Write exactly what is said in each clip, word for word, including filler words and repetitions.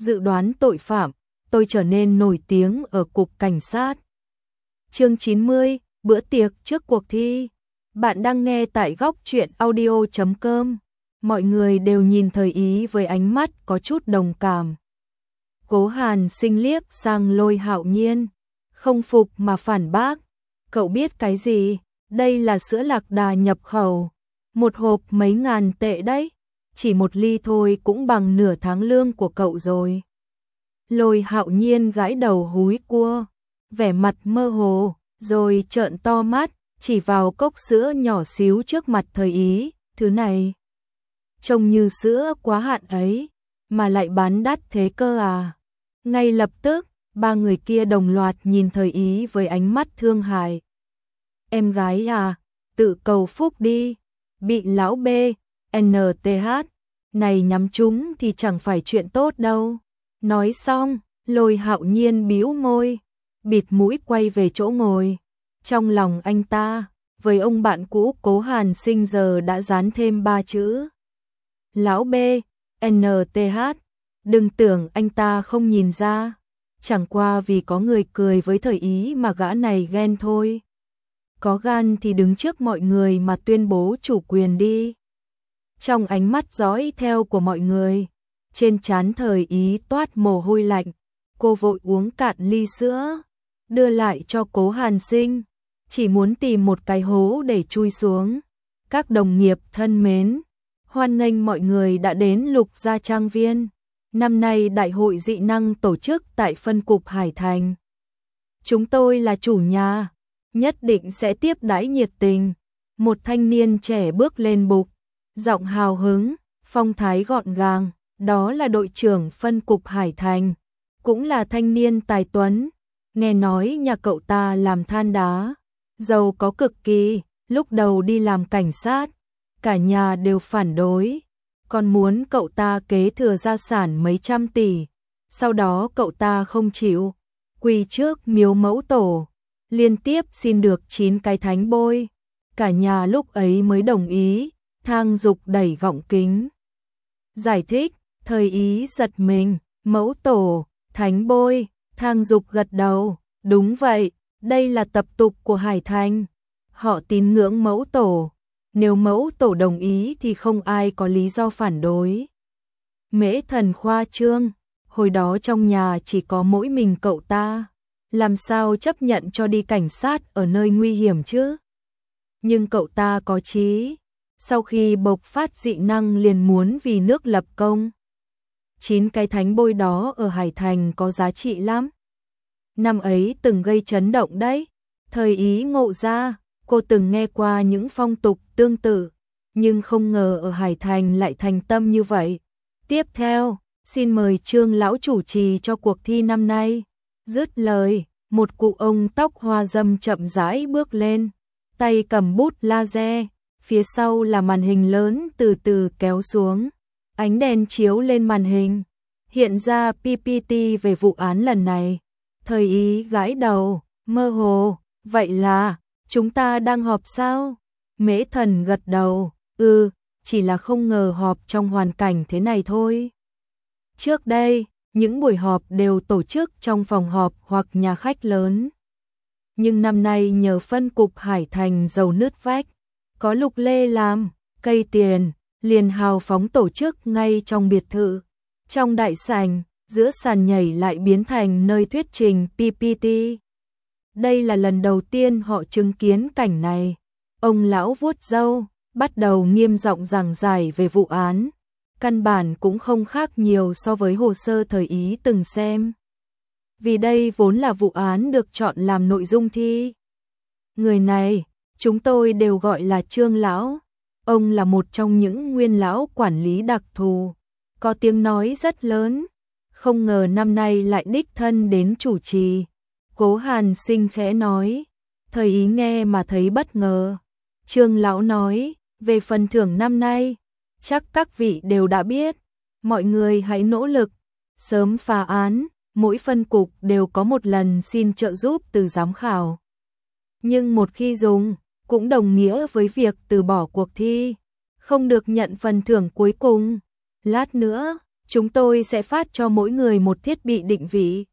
dự đoán tội phạm, tôi trở nên nổi tiếng ở cục cảnh sát. Chương chín mươi, bữa tiệc trước cuộc thi. Bạn đang nghe tại góc truyện audio chấm com. Mọi người đều nhìn Thời Ý với ánh mắt có chút đồng cảm. Cố Hàn Sinh liếc sang Lôi Hạo Nhiên, không phục mà phản bác. Cậu biết cái gì? Đây là sữa lạc đà nhập khẩu. Một hộp mấy ngàn tệ đấy. Chỉ một ly thôi cũng bằng nửa tháng lương của cậu rồi. Lôi Hạo Nhiên gãi đầu húi cua, vẻ mặt mơ hồ, rồi trợn to mắt, chỉ vào cốc sữa nhỏ xíu trước mặt Thời Ý. Thứ này trông như sữa quá hạn ấy, mà lại bán đắt thế cơ à? Ngay lập tức, ba người kia đồng loạt nhìn Thời Ý với ánh mắt thương hại. Em gái à, tự cầu phúc đi, bị lão B, en tê hát này nhắm trúng thì chẳng phải chuyện tốt đâu. Nói xong, Lôi Hạo Nhiên bĩu môi, bịt mũi quay về chỗ ngồi. Trong lòng anh ta, với ông bạn cũ Cố Hàn Sinh giờ đã dán thêm ba chữ. Lão B, en tê hát, đừng tưởng anh ta không nhìn ra, chẳng qua vì có người cười với Thời Ý mà gã này ghen thôi. Có gan thì đứng trước mọi người mà tuyên bố chủ quyền đi. Trong ánh mắt dõi theo của mọi người, trên trán Thời Ý toát mồ hôi lạnh, cô vội uống cạn ly sữa, đưa lại cho Cố Hàn Sinh, chỉ muốn tìm một cái hố để chui xuống. Các đồng nghiệp thân mến, hoan nghênh mọi người đã đến Lục Gia Trang Viên. Năm nay đại hội dị năng tổ chức tại phân cục Hải Thành. Chúng tôi là chủ nhà, nhất định sẽ tiếp đãi nhiệt tình. Một thanh niên trẻ bước lên bục, giọng hào hứng, phong thái gọn gàng, đó là đội trưởng phân cục Hải Thành, cũng là thanh niên tài tuấn. Nghe nói nhà cậu ta làm than đá, giàu có cực kỳ, lúc đầu đi làm cảnh sát, cả nhà đều phản đối, còn muốn cậu ta kế thừa gia sản mấy trăm tỷ. Sau đó cậu ta không chịu, quỳ trước miếu mẫu tổ, liên tiếp xin được chín cái thánh bôi. Cả nhà lúc ấy mới đồng ý, Thang Dục đẩy gọng kính giải thích. Thời Ý giật mình, mẫu tổ, thánh bôi. Thang Dục gật đầu, đúng vậy, đây là tập tục của Hải Thành, họ tín ngưỡng mẫu tổ, nếu mẫu tổ đồng ý thì không ai có lý do phản đối. Mễ Thần khoa trương, hồi đó trong nhà chỉ có mỗi mình cậu ta, làm sao chấp nhận cho đi cảnh sát ở nơi nguy hiểm chứ? Nhưng cậu ta có chí, sau khi bộc phát dị năng liền muốn vì nước lập công. Chín cái thánh bôi đó ở Hải Thành có giá trị lắm. Năm ấy từng gây chấn động đấy. Thời Ý ngộ ra, cô từng nghe qua những phong tục tương tự, nhưng không ngờ ở Hải Thành lại thành tâm như vậy. Tiếp theo, xin mời Trương lão chủ trì cho cuộc thi năm nay. Dứt lời, một cụ ông tóc hoa râm chậm rãi bước lên, tay cầm bút laser, phía sau là màn hình lớn từ từ kéo xuống. Ánh đèn chiếu lên màn hình, hiện ra pê pê tê về vụ án lần này. Thời Ý gãi đầu, mơ hồ, vậy là, chúng ta đang họp sao? Mễ Thần gật đầu, ừ, chỉ là không ngờ họp trong hoàn cảnh thế này thôi. Trước đây, những buổi họp đều tổ chức trong phòng họp hoặc nhà khách lớn. Nhưng năm nay nhờ phân cục Hải Thành giàu nứt vách, có Lục Lê làm, cây tiền, liền hào phóng tổ chức ngay trong biệt thự. Trong đại sảnh, giữa sàn nhảy lại biến thành nơi thuyết trình pê pê tê. Đây là lần đầu tiên họ chứng kiến cảnh này. Ông lão vuốt râu, bắt đầu nghiêm giọng giảng giải về vụ án. Căn bản cũng không khác nhiều so với hồ sơ Thời Ý từng xem. Vì đây vốn là vụ án được chọn làm nội dung thi. Người này, chúng tôi đều gọi là Trương lão. Ông là một trong những nguyên lão quản lý đặc thù, có tiếng nói rất lớn. Không ngờ năm nay lại đích thân đến chủ trì. Cố Hàn Sinh khẽ nói. Thời Ý nghe mà thấy bất ngờ. Trương lão nói, về phần thưởng năm nay, chắc các vị đều đã biết. Mọi người hãy nỗ lực, sớm phá án. Mỗi phân cục đều có một lần xin trợ giúp từ giám khảo. Nhưng một khi dùng, cũng đồng nghĩa với việc từ bỏ cuộc thi, không được nhận phần thưởng cuối cùng. Lát nữa, Chúng tôi sẽ phát cho mỗi người một thiết bị định vị.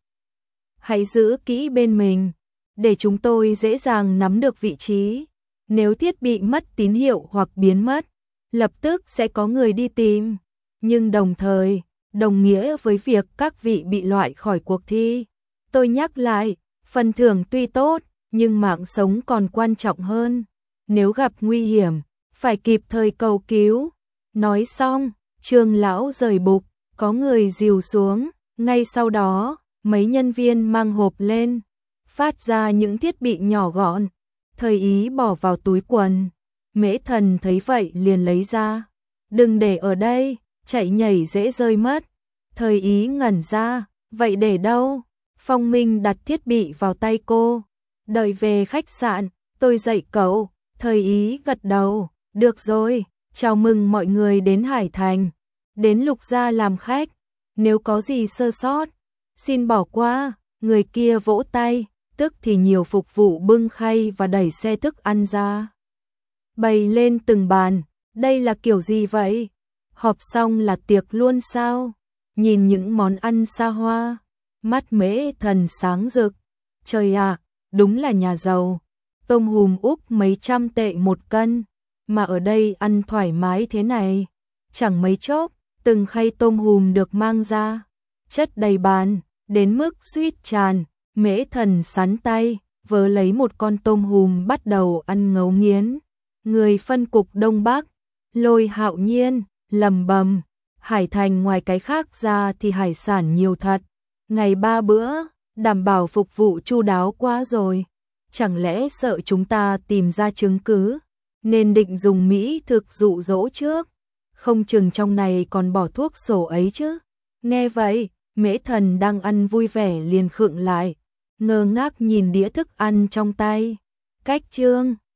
Hãy giữ kỹ bên mình, để chúng tôi dễ dàng nắm được vị trí. Nếu thiết bị mất tín hiệu hoặc biến mất, lập tức sẽ có người đi tìm. Nhưng đồng thời, đồng nghĩa với việc các vị bị loại khỏi cuộc thi. Tôi nhắc lại, phần thưởng tuy tốt, nhưng mạng sống còn quan trọng hơn. Nếu gặp nguy hiểm, phải kịp thời cầu cứu. Nói xong, Trương lão rời bục, có người dìu xuống. Ngay sau đó, mấy nhân viên mang hộp lên, phát ra những thiết bị nhỏ gọn. Thời Ý bỏ vào túi quần. Mễ Thần thấy vậy liền lấy ra. Đừng để ở đây, chạy nhảy dễ rơi mất. Thời Ý ngẩn ra, vậy để đâu? Phong Minh đặt thiết bị vào tay cô. Đợi về khách sạn, tôi dạy cậu. Thời Ý gật đầu, được rồi, chào mừng mọi người đến Hải Thành. Đến Lục Gia làm khách, nếu có gì sơ sót, xin bỏ qua. Người kia vỗ tay, tức thì nhiều phục vụ bưng khay và đẩy xe thức ăn ra. Bày lên từng bàn, đây là kiểu gì vậy? Họp xong là tiệc luôn sao? Nhìn những món ăn xa hoa, mắt Mễ Thần sáng rực. Trời ạ, đúng là nhà giàu. Tôm hùm Úc mấy trăm tệ một cân, mà ở đây ăn thoải mái thế này. Chẳng mấy chốc, từng khay tôm hùm được mang ra, chất đầy bàn, đến mức suýt tràn. Mễ Thần sắn tay, vớ lấy một con tôm hùm bắt đầu ăn ngấu nghiến. Người phân cục Đông Bắc, Lôi Hạo Nhiên, lầm bầm, Hải Thành ngoài cái khác ra thì hải sản nhiều thật. Ngày ba bữa, đảm bảo phục vụ chu đáo quá rồi. Chẳng lẽ sợ chúng ta tìm ra chứng cứ, nên định dùng mỹ thực dụ dỗ trước. Không chừng trong này còn bỏ thuốc sổ ấy chứ. Nghe vậy, Mễ Thần đang ăn vui vẻ liền khựng lại, ngơ ngác nhìn đĩa thức ăn trong tay. Cách chương